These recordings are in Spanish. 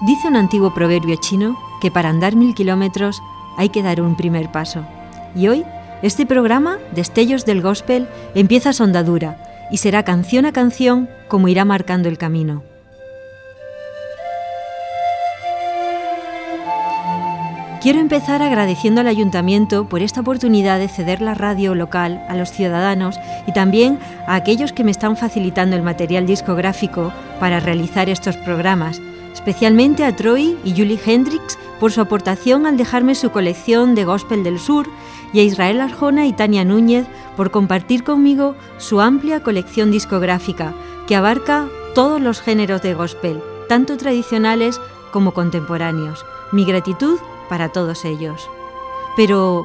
Dice un antiguo proverbio chino que para andar 1000 kilómetros hay que dar un primer paso. Y hoy, este programa, Destellos del Gospel, empieza su andadura y será canción a canción como irá marcando el camino. Quiero empezar agradeciendo al Ayuntamiento por esta oportunidad de ceder la radio local a los ciudadanos y también a aquellos que me están facilitando el material discográfico para realizar estos programas, especialmente a Troy y Julie Hendricks por su aportación al dejarme su colección de Gospel del Sur y a Israel Arjona y Tania Núñez por compartir conmigo su amplia colección discográfica que abarca todos los géneros de Gospel, tanto tradicionales como contemporáneos. Mi gratitud para todos ellos. Pero,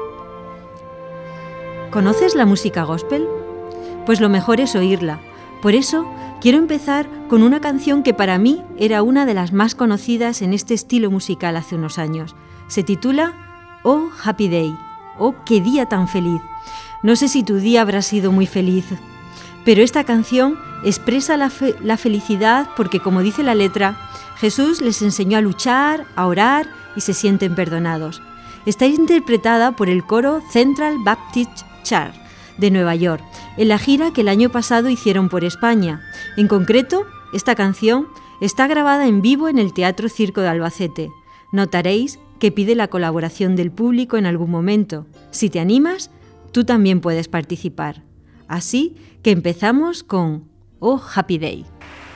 ¿conoces la música gospel? Pues lo mejor es oírla. Por eso, quiero empezar con una canción que para mí era una de las más conocidas en este estilo musical hace unos años. Se titula Oh Happy Day, oh qué día tan feliz. No sé si tu día habrá sido muy feliz, pero esta canción expresa la felicidad porque, como dice la letra, Jesús les enseñó a luchar, a orar y se sienten perdonados. Está interpretada por el coro Central Baptist Church de Nueva York, en la gira que el año pasado hicieron por España. En concreto, esta canción está grabada en vivo en el Teatro Circo de Albacete. Notaréis que pide la colaboración del público en algún momento. Si te animas, tú también puedes participar. Así que empezamos con Oh Happy Day.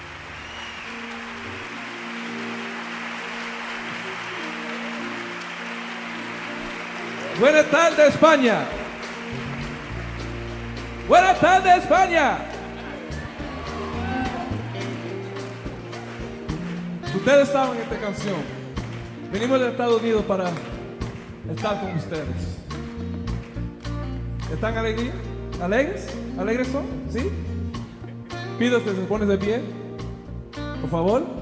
Buenas tardes, España. Buenas tardes, España. Ustedes saben esta canción. Venimos de Estados Unidos para estar con ustedes. ¿Están alegres? ¿Alegres? ¿Alegres son? ¿Sí? Pido que se ponen de pie, por favor.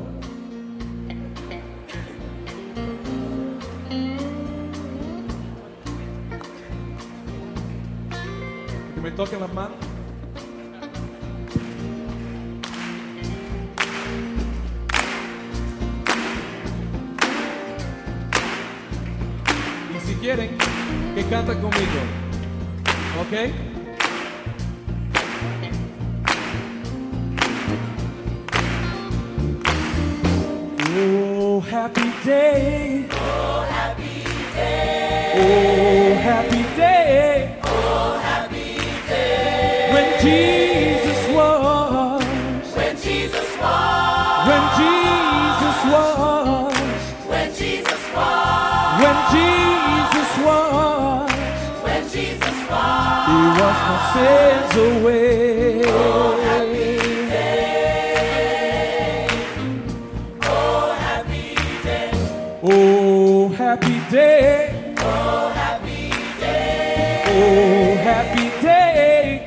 Me toquen las manos. Y si quieren, que canten conmigo. ¿Ok? Oh, happy day. Oh, happy day. Oh, happy day. When Jesus was, when Jesus was, when Jesus was, when Jesus was, when Jesus was, when Jesus was, He washed my sins away. Oh, happy day. Oh, happy day. Oh, happy day. Oh, happy day. Oh, happy day.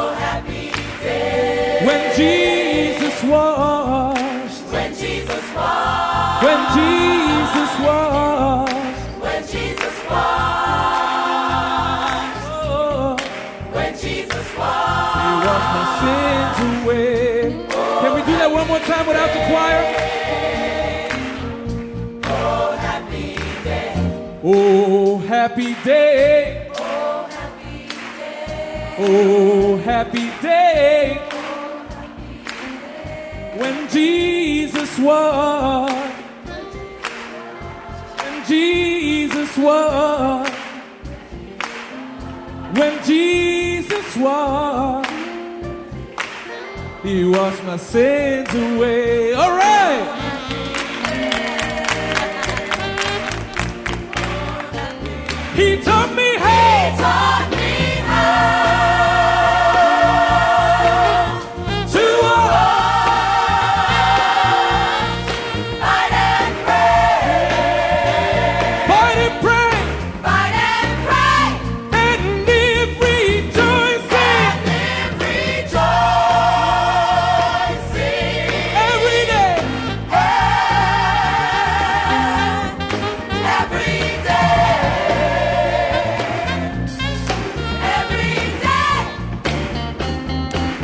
When Jesus washed, when Jesus washed, when Jesus washed, when Jesus washed, oh, when Jesus washed, He washed my sins away. Can we do that one more time without the choir? Oh, happy day. Oh, happy day. Oh, happy day. Oh, happy day. When Jesus was, when Jesus was, when Jesus was, He washed my sins away. All right. He taught me how. He taught me how.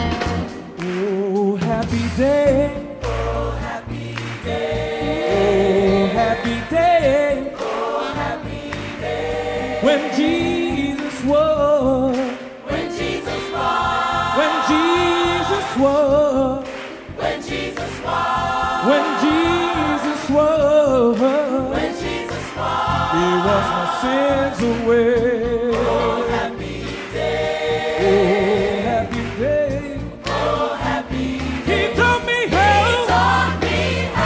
happy day. Oh, happy day. was, when Jesus was, when Jesus was, when Jesus was, He washed my sins away. oh happy day, Oh, happy day. oh happy day. He taught me how Taught me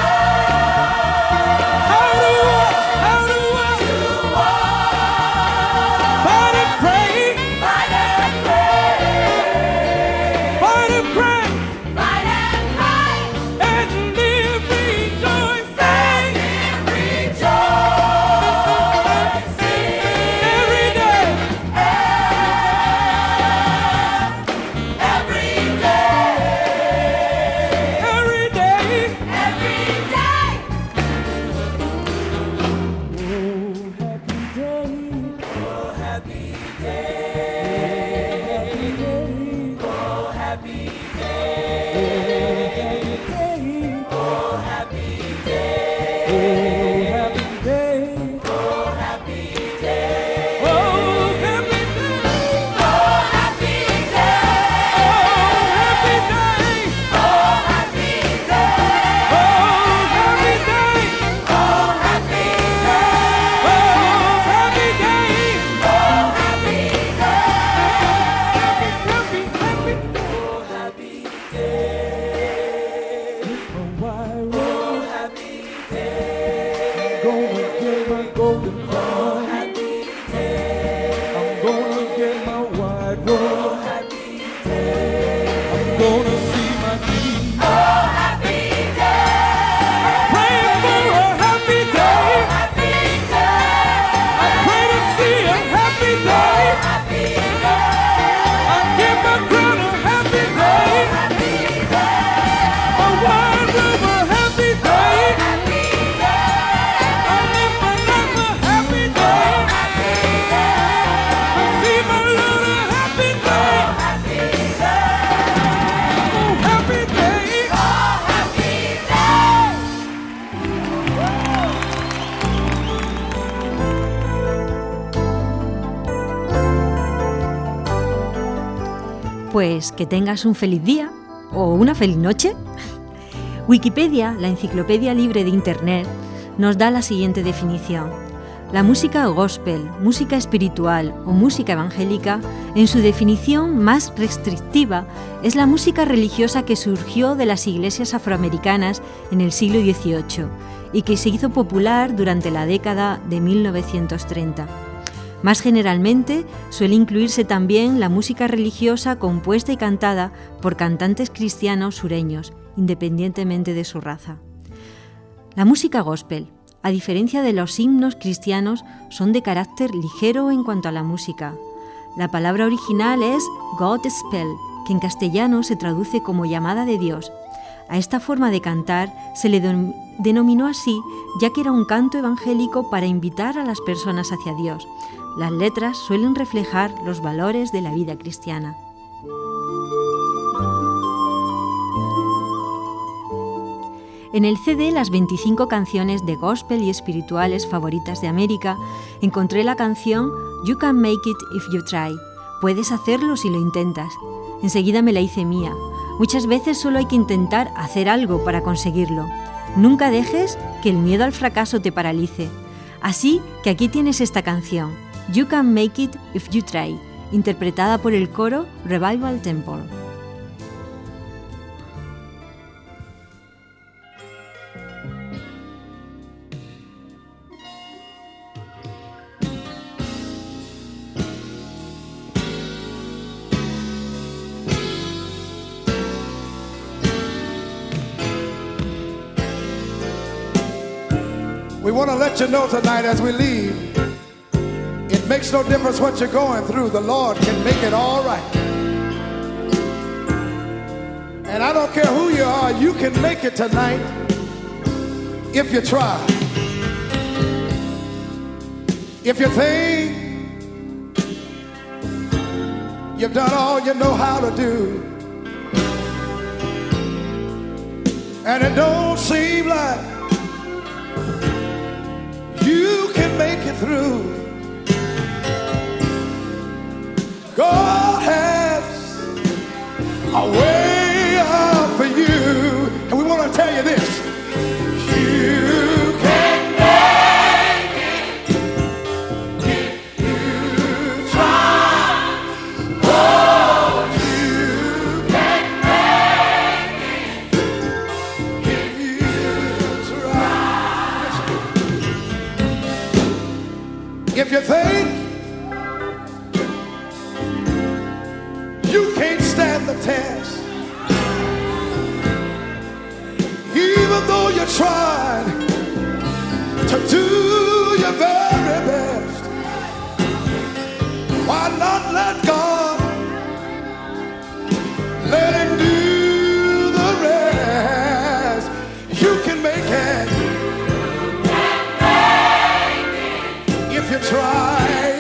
to walk, to walk, fight and pray, fight and pray, fight and pray, fight and pray, and live rejoicing and rejoicing every day. every day, Every day. every day. Oh, happy day. Oh happy day, Oh, happy day. oh happy day, Oh, happy day. oh happy day, Oh, happy day. oh happy day, Oh, happy day. oh happy day, Oh, happy day. oh happy day, Oh, happy day. Happy, happy, happy day. oh happy day, A wide road. happy day, Gonna get my golden crown. happy day, I'm gonna get my wide road. happy day, I'm gonna see my king. oh happy day, Praying for a happy day. happy day, Pray to see a happy day. happy day, I give my crown a happy day. happy day, A wide road, a happy day. happy day, I live my life a happy day. happy day, I see my Lord a happy day. happy day, Oh, happy day. oh happy day. Pues que tengas un feliz día o una feliz noche. Wikipedia, la enciclopedia libre de Internet, nos da la siguiente definición. La música gospel, música espiritual o música evangélica, en su definición más restrictiva, es la música religiosa que surgió de las iglesias afroamericanas en el siglo XVIII y que se hizo popular durante la década de 1930. Más generalmente, suele incluirse también la música religiosa compuesta y cantada por cantantes cristianos sureños, independientemente de su raza. La música gospel, a diferencia de los himnos cristianos, son de carácter ligero en cuanto a la música. La palabra original es Godspell, que en castellano se traduce como llamada de Dios. A esta forma de cantar se le denominó así, ya que era un canto evangélico para invitar a las personas hacia Dios. Las letras suelen reflejar los valores de la vida cristiana. En el CD Las 25 canciones de gospel y espirituales favoritas de América, encontré la canción You Can Make It If You Try. Puedes hacerlo si lo intentas. Enseguida me la hice mía. Muchas veces solo hay que intentar hacer algo para conseguirlo. Nunca dejes que el miedo al fracaso te paralice. Así que aquí tienes esta canción, You Can Make It If You Try, interpretada por el coro Revival Temple. We want to let you know tonight as we leave, it makes no difference what you're going through. The Lord can make it all right. And I don't care who you are, you can make it tonight if you try. If you think you've done all you know how to do, and it don't seem like you can make it through, God has a way If you think you can't stand the test, even though you tried to do your very best, why not let God let him do the rest? You can make it if you try.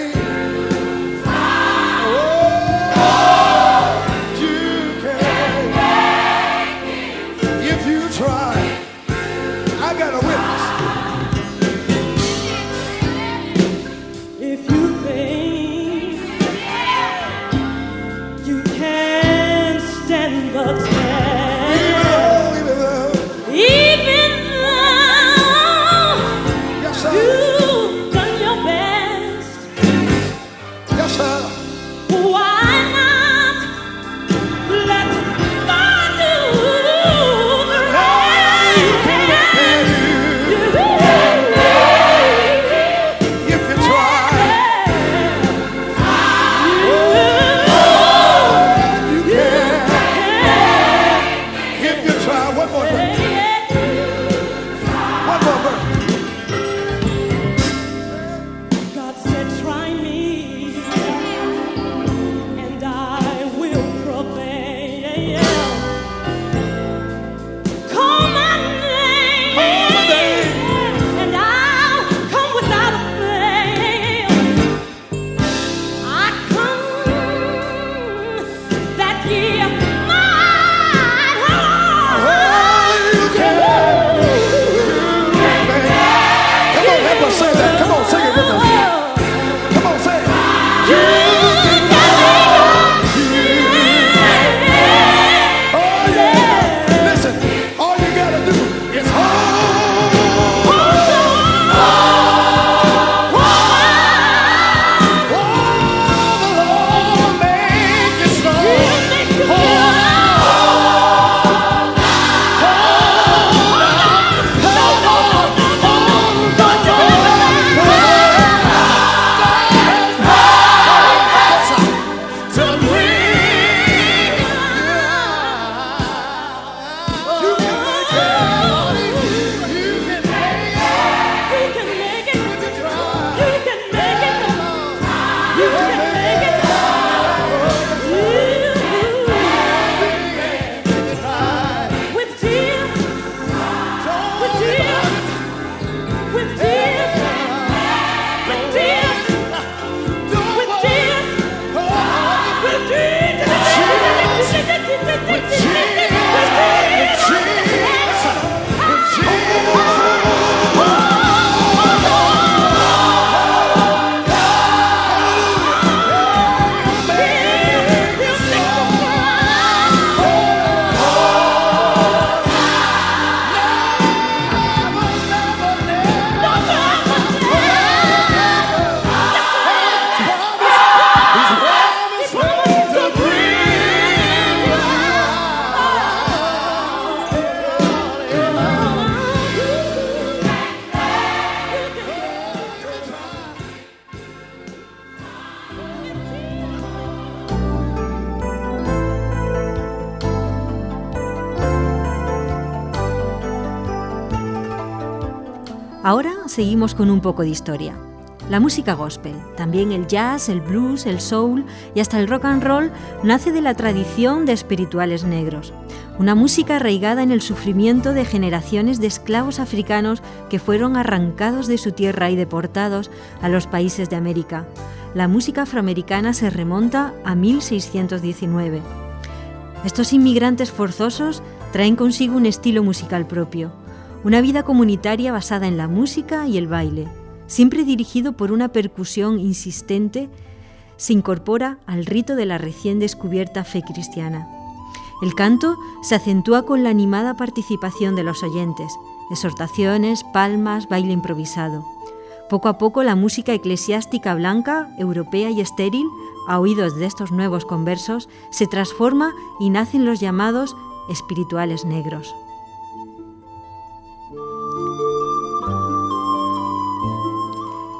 Ahora seguimos con un poco de historia. La música gospel, también el jazz, el blues, el soul y hasta el rock and roll nace de la tradición de espirituales negros. Una música arraigada en el sufrimiento de generaciones de esclavos africanos que fueron arrancados de su tierra y deportados a los países de América. La música afroamericana se remonta a 1619. Estos inmigrantes forzosos traen consigo un estilo musical propio, una vida comunitaria basada en la música y el baile, siempre dirigido por una percusión insistente, se incorpora al rito de la recién descubierta fe cristiana. El canto se acentúa con la animada participación de los oyentes, exhortaciones, palmas, baile improvisado. Poco a poco la música eclesiástica blanca, europea y estéril, a oídos de estos nuevos conversos, se transforma y nacen los llamados espirituales negros.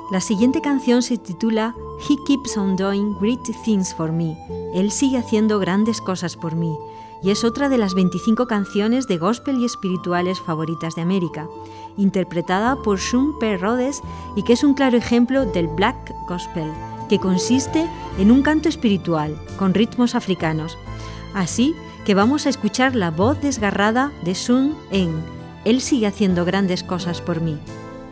La siguiente canción se titula He Keeps on Doing Great Things for Me. Él sigue haciendo grandes cosas por mí. Y es otra de las 25 canciones de gospel y espirituales favoritas de América, interpretada por Sean P. Rhodes y que es un claro ejemplo del Black Gospel, que consiste en un canto espiritual con ritmos africanos. Así que vamos a escuchar la voz desgarrada de Sean en Él sigue haciendo grandes cosas por mí.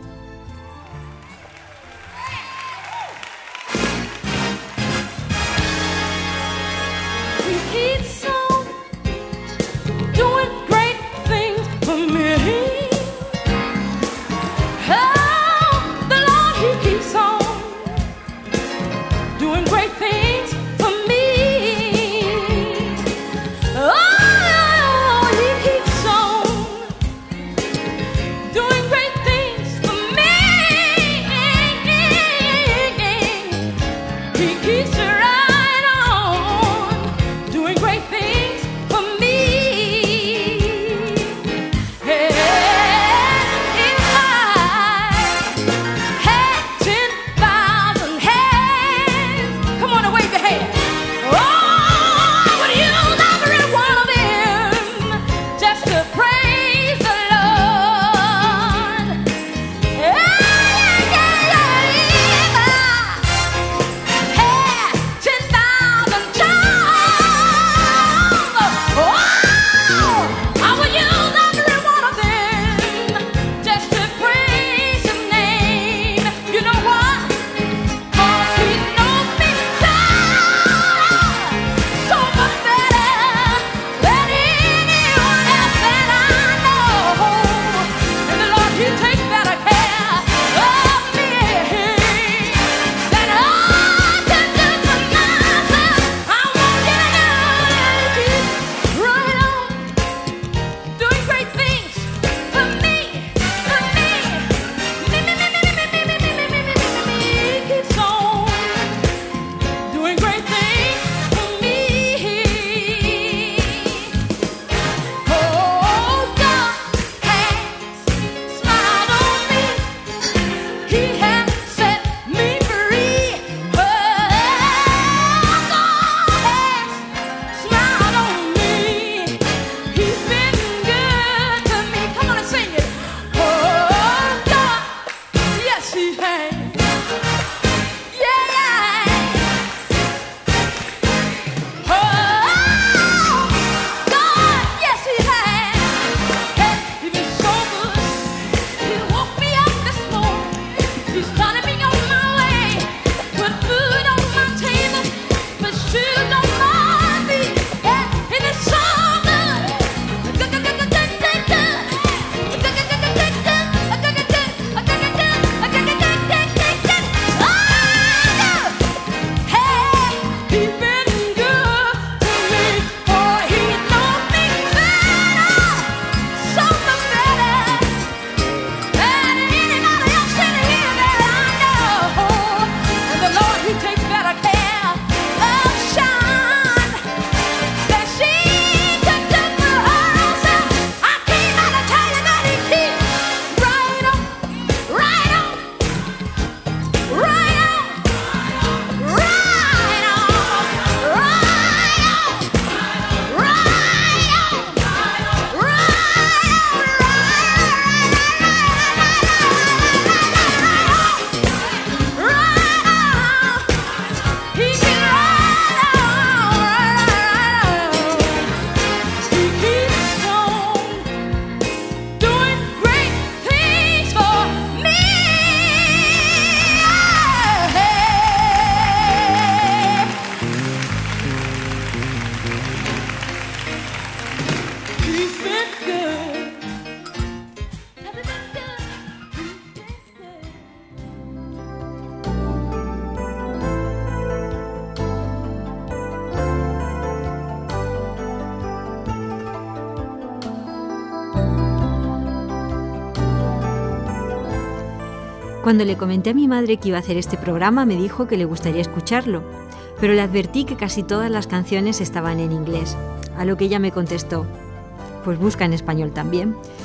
Cuando le comenté a mi madre que iba a hacer este programa, me dijo que le gustaría escucharlo, pero le advertí que casi todas las canciones estaban en inglés, a lo que ella me contestó, pues busca en español también.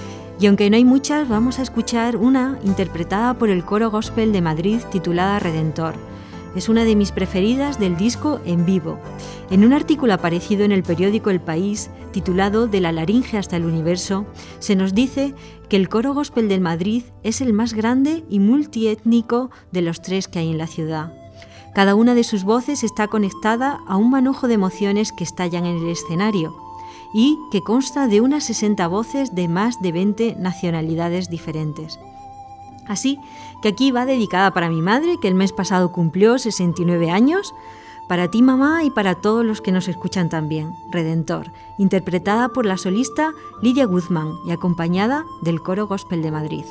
Y aunque no hay muchas, vamos a escuchar una interpretada por el Coro Gospel de Madrid titulada Redentor. Es una de mis preferidas del disco en vivo. En un artículo aparecido en el periódico El País, titulado De la laringe hasta el universo, se nos dice que el Coro Gospel de Madrid es el más grande y multiétnico de los 3 que hay en la ciudad. Cada una de sus voces está conectada a un manojo de emociones que estallan en el escenario y que consta de unas 60 voces de más de 20 nacionalidades diferentes. Así que aquí va dedicada para mi madre, que el mes pasado cumplió 69 años, para ti, mamá, y para todos los que nos escuchan también. Redentor, interpretada por la solista Lidia Guzmán y acompañada del Coro Gospel de Madrid.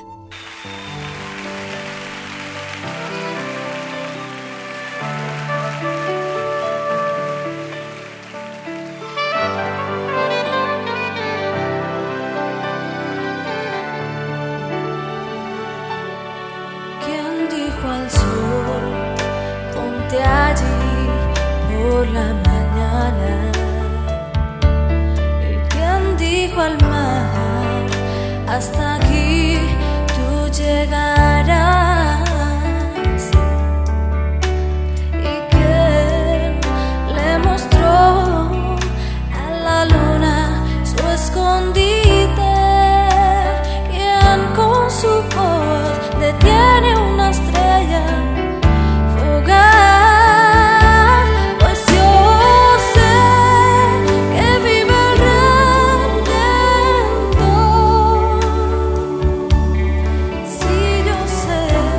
Al sol, ponte allí por la mañana. ¿Y quién dijo al mar, hasta aquí tú llegarás? ¿Y quién le mostró a la luna su escondite? ¿Quién con su voz detiene una estrella fugaz? Pues yo sé que vive el Redentor. Sí, yo sé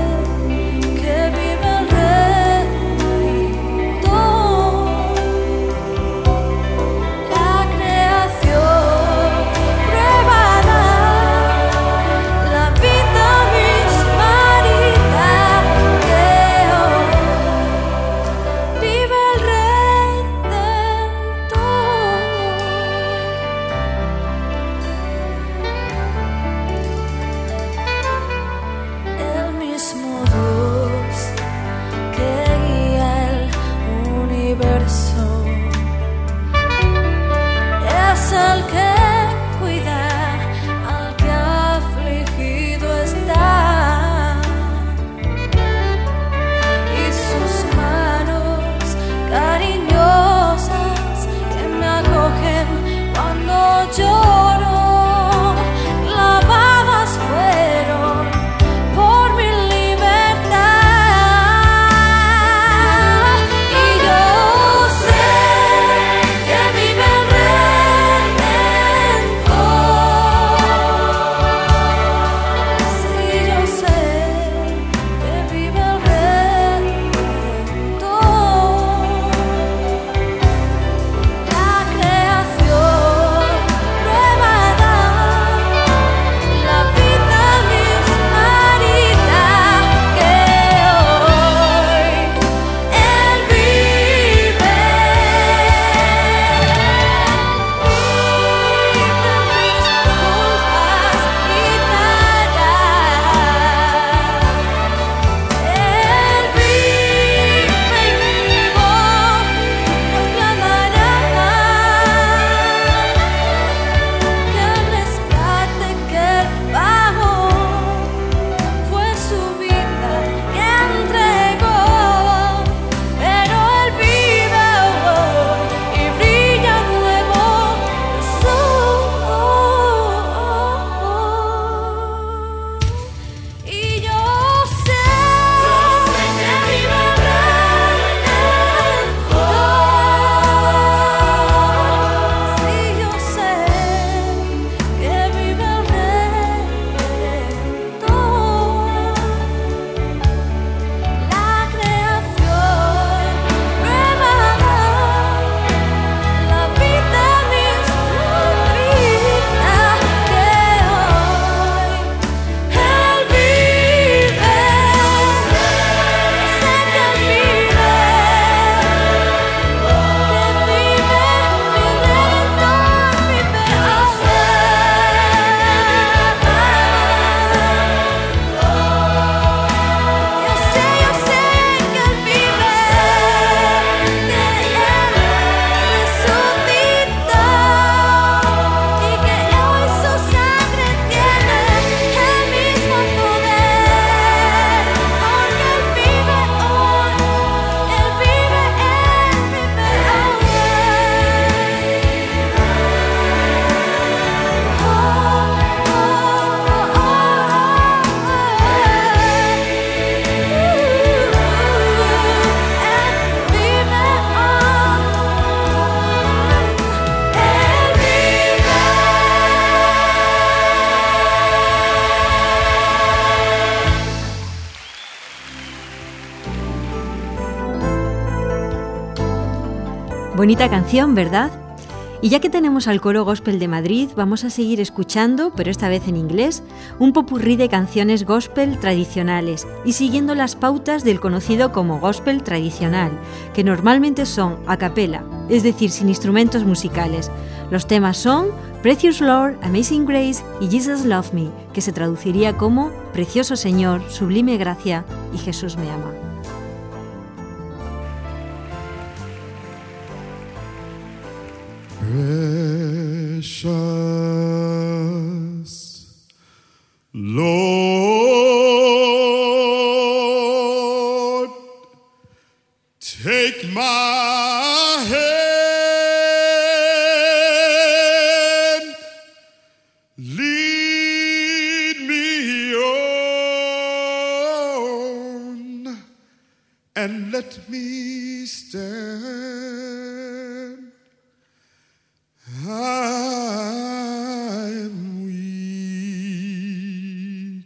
Bonita canción, ¿verdad? Y ya que tenemos al Coro Gospel de Madrid, vamos a seguir escuchando, pero esta vez en inglés, un popurrí de canciones gospel tradicionales y siguiendo las pautas del conocido como gospel tradicional, que normalmente son a capela, es decir, sin instrumentos musicales. Los temas son Precious Lord, Amazing Grace y Jesus Love Me, que se traduciría como Precioso Señor, Sublime Gracia y Jesús me ama. Precious Lord, take my hand, lead me on, and let me stand. I am weak.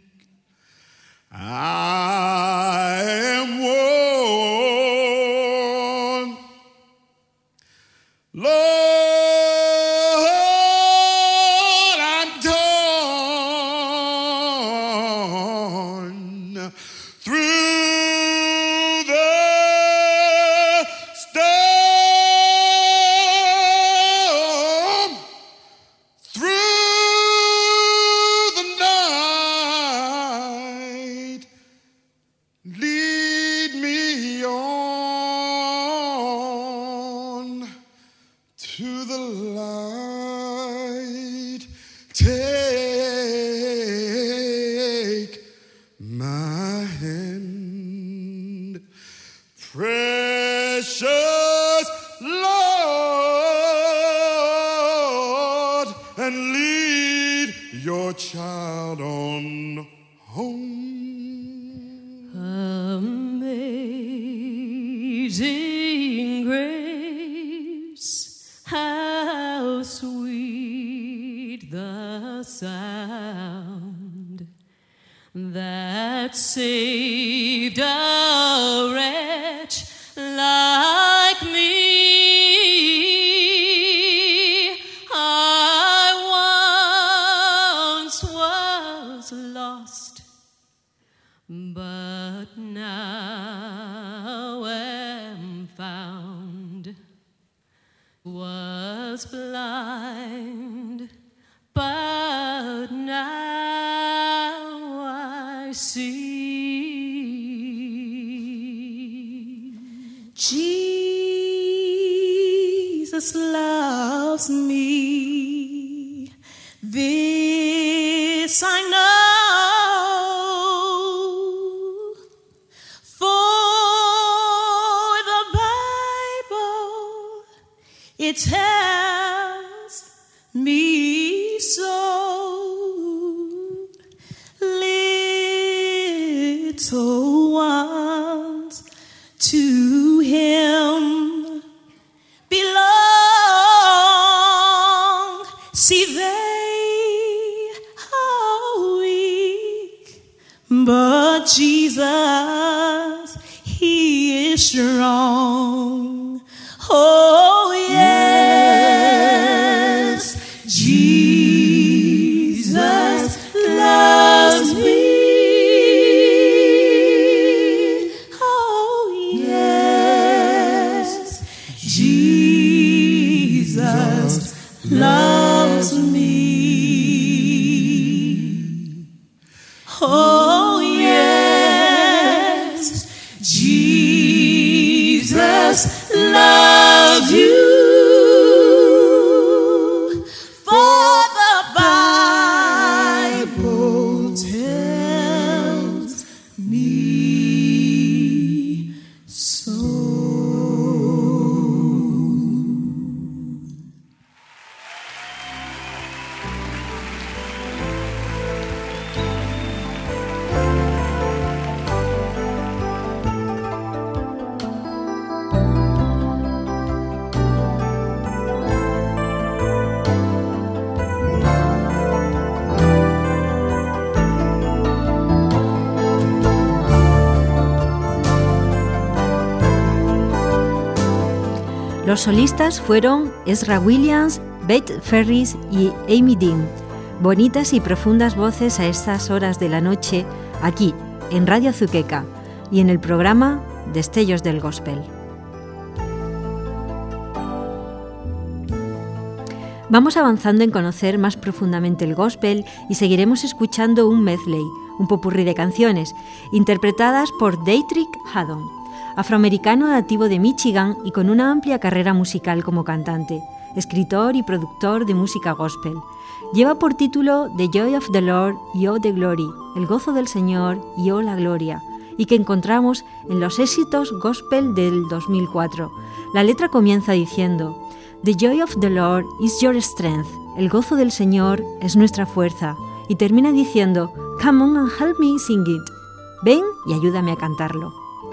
I am worn. Lord, I'm torn through the storm, through the night. Lead me on to the light. Take my hand, precious Lord, and lead your child on home. Amazing grace, how sweet the sound that saved a wretch like me. I once was lost, but now am found. Was blind, but now I see. Jesus loves me, this I know. It tells me so. Little ones to Him belong. See, they are weak, but Jesus, He is strong. Oh, yes, Jesus loves me. Oh, yes, Jesus loves me. Oh, yes, Jesus loves you. For the Bible tells me so. Los solistas fueron Ezra Williams, Beth Ferris y Amy Dean. Bonitas y profundas voces a estas horas de la noche, aquí, en Radio Azuqueca, y en el programa Destellos del Gospel. Vamos avanzando en conocer más profundamente el gospel y seguiremos escuchando un medley, un popurrí de canciones, interpretadas por Dietrich Haddon, afroamericano nativo de Michigan y con una amplia carrera musical como cantante, escritor y productor de música gospel. Lleva por título The Joy of the Lord y Oh the Glory, el gozo del Señor y Oh la gloria, y que encontramos en los éxitos gospel del 2004. La letra comienza diciendo: The joy of the Lord is your strength. El gozo del Señor es nuestra fuerza. Y termina diciendo: Come on and help me sing it. Ven y ayúdame a cantarlo.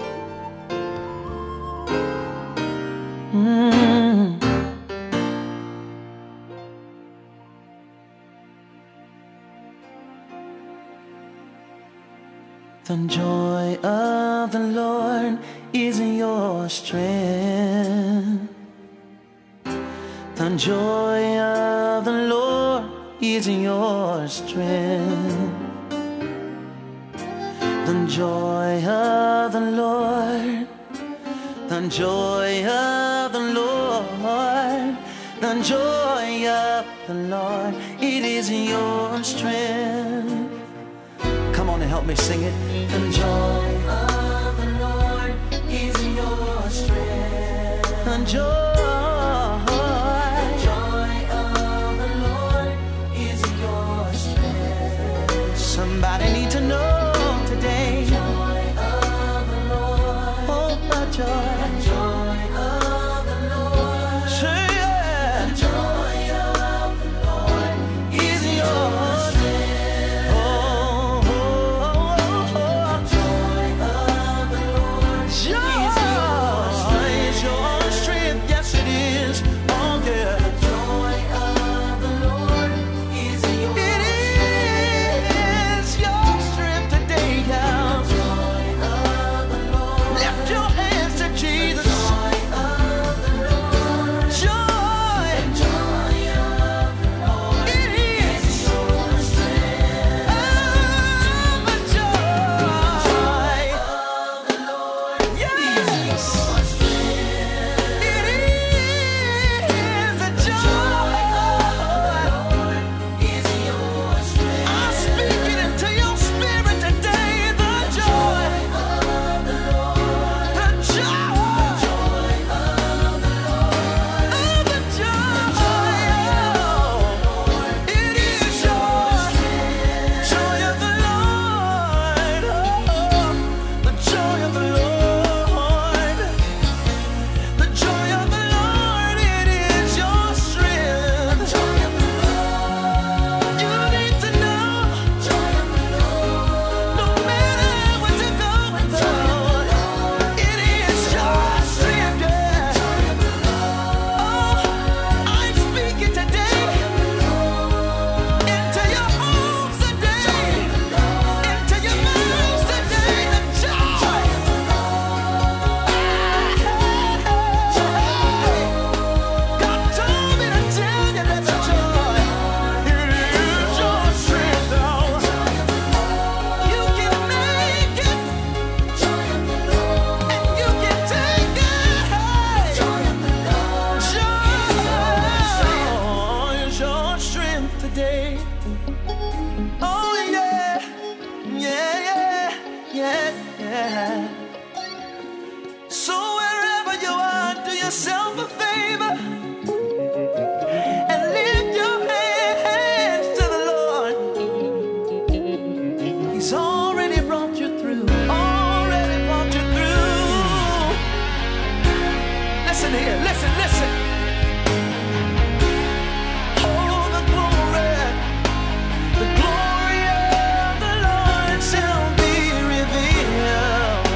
The joy of the Lord is your strength. The joy of the Lord is your strength. The joy of the Lord, the joy of the Lord, the joy of the Lord, it is your strength. Come on and help me sing it. The joy of the Lord is your strength. The joy. Somebody need to know today. The joy of the Lord. Oh, the joy. The joy of the Lord. Say yeah. The joy of the Lord is your strength. Oh, oh, oh, oh, oh. The joy of the Lord is your strength. Yes, it is. Oh, yeah. The joy of the Lord is your strength. The glory of the Lord shall be revealed.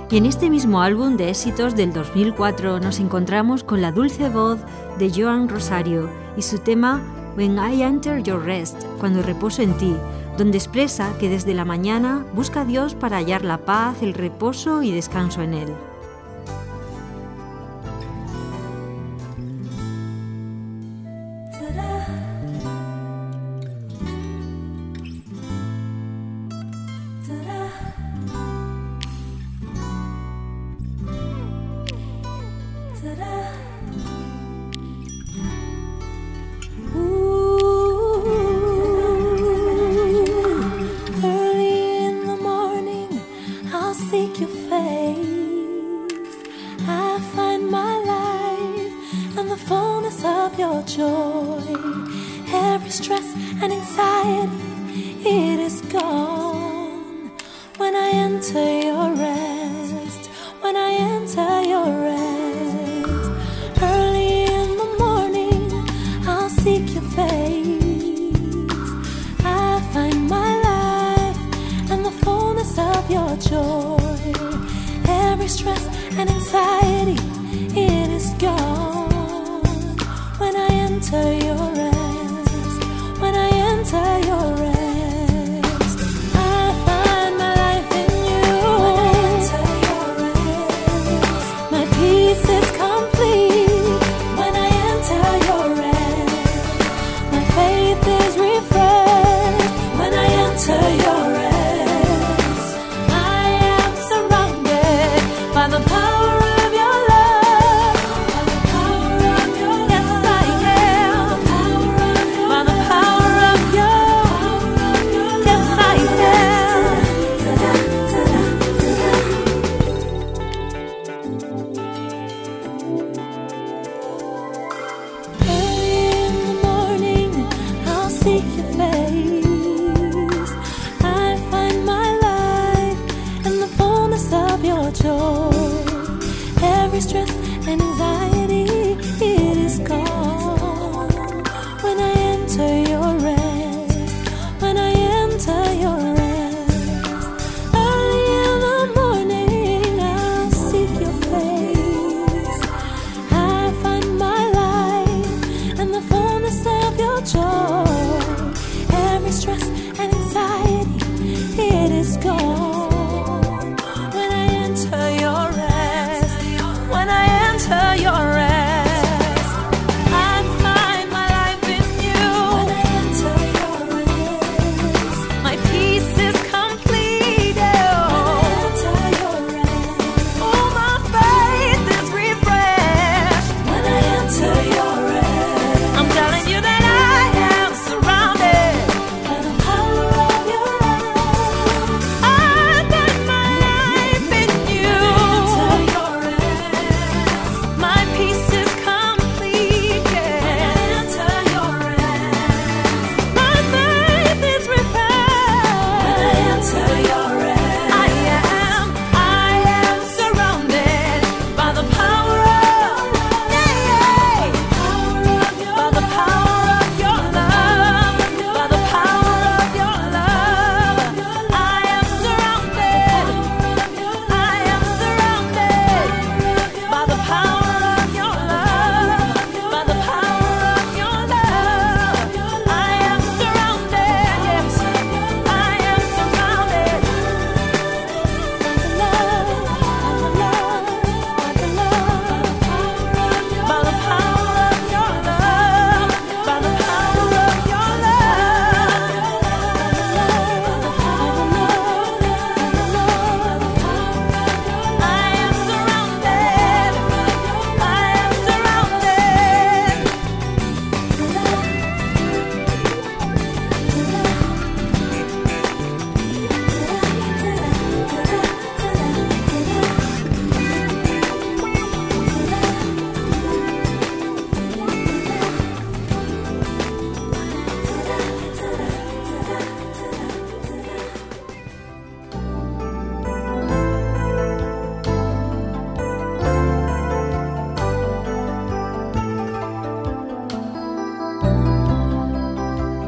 Y en este mismo álbum de éxitos del 2004 nos encontramos con la dulce voz de Joan Rosario y su tema When I Enter Your Rest, cuando reposo en ti, donde expresa que desde la mañana busca a Dios para hallar la paz, el reposo y descanso en Él.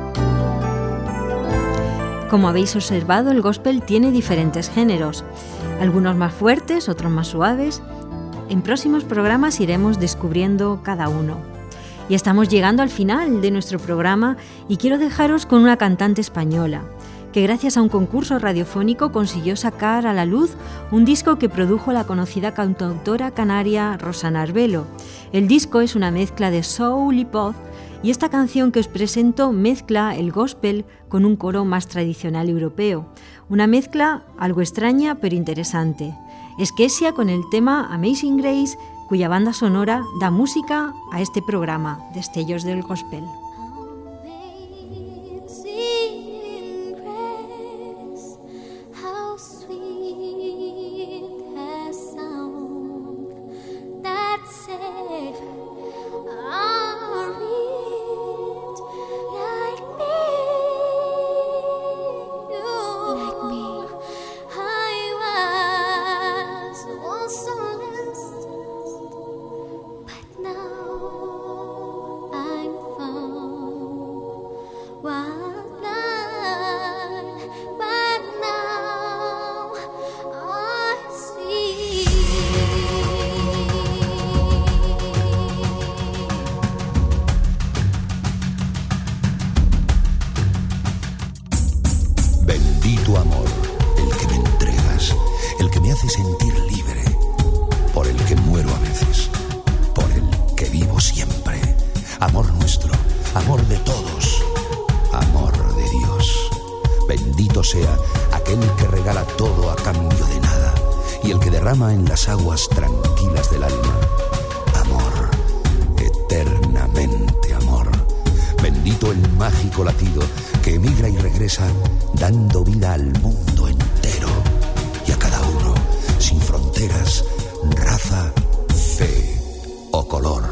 Como habéis observado, el gospel tiene diferentes géneros. algunos más fuertes, otros más suaves. En próximos programas iremos descubriendo cada uno. Y estamos llegando al final de nuestro programa y quiero dejaros con una cantante española que gracias a un concurso radiofónico consiguió sacar a la luz un disco que produjo la conocida cantautora canaria Rosana Arbelo. El disco es una mezcla de soul y pop y esta canción que os presento mezcla el gospel con un coro más tradicional europeo. Una mezcla algo extraña pero interesante. Esquesia con el tema Amazing Grace, cuya banda sonora da música a este programa, Destellos del Gospel. En las aguas tranquilas del alma. Amor, eternamente amor. Bendito el mágico latido que emigra y regresa dando vida al mundo entero y a cada uno, sin fronteras, raza, fe o color.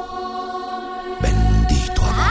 Bendito amor.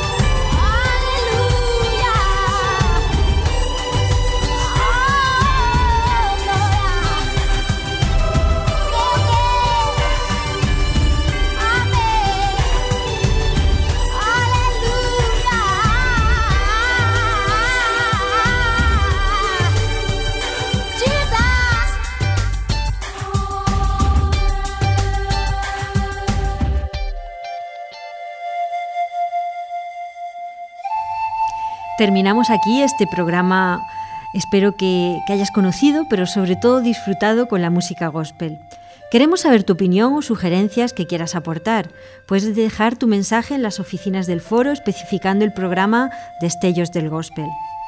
Aleluya. Terminamos aquí este programa. Espero que hayas conocido, pero sobre todo disfrutado con la música gospel. Queremos saber tu opinión o sugerencias que quieras aportar. Puedes dejar tu mensaje en las oficinas del foro especificando el programa Destellos del Gospel.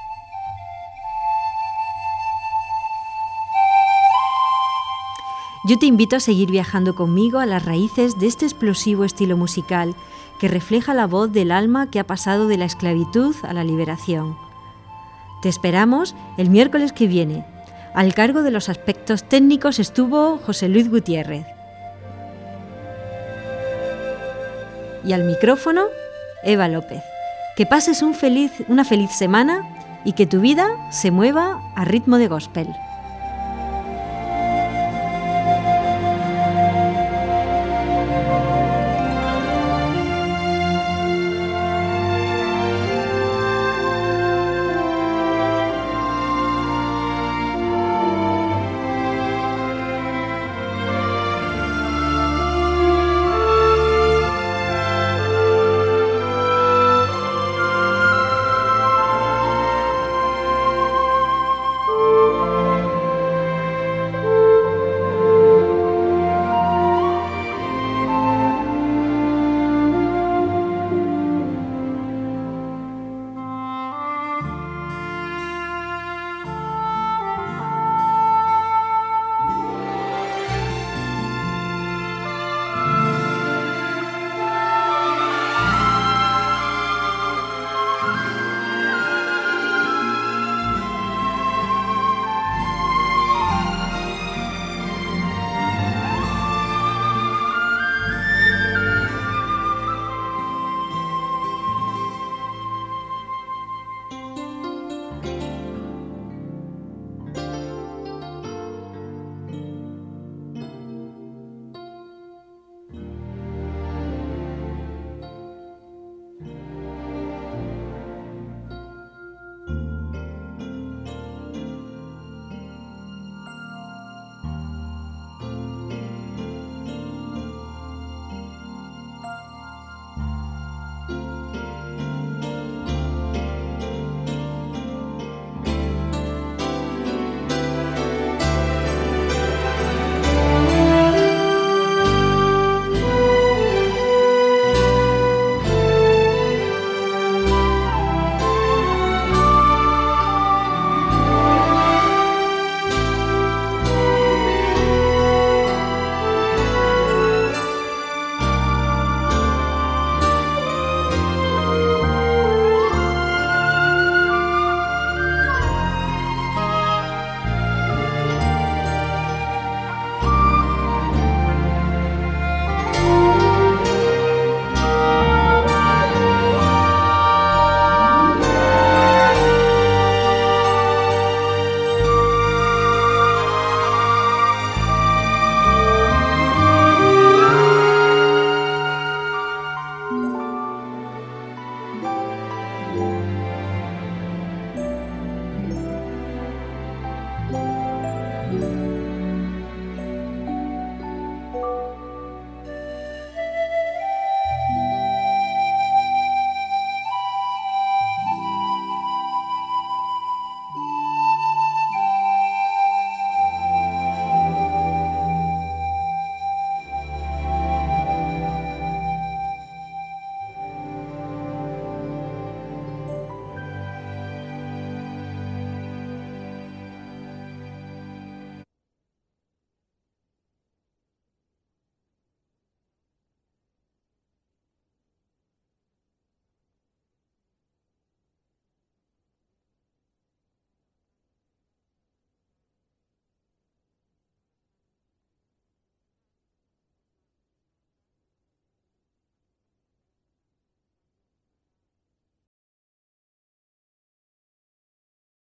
Yo te invito a seguir viajando conmigo a las raíces de este explosivo estilo musical que refleja la voz del alma que ha pasado de la esclavitud a la liberación. Te esperamos el miércoles que viene. Al cargo de los aspectos técnicos estuvo José Luis Gutiérrez. Y al micrófono, Eva López. Que pases una feliz semana y que tu vida se mueva a ritmo de gospel.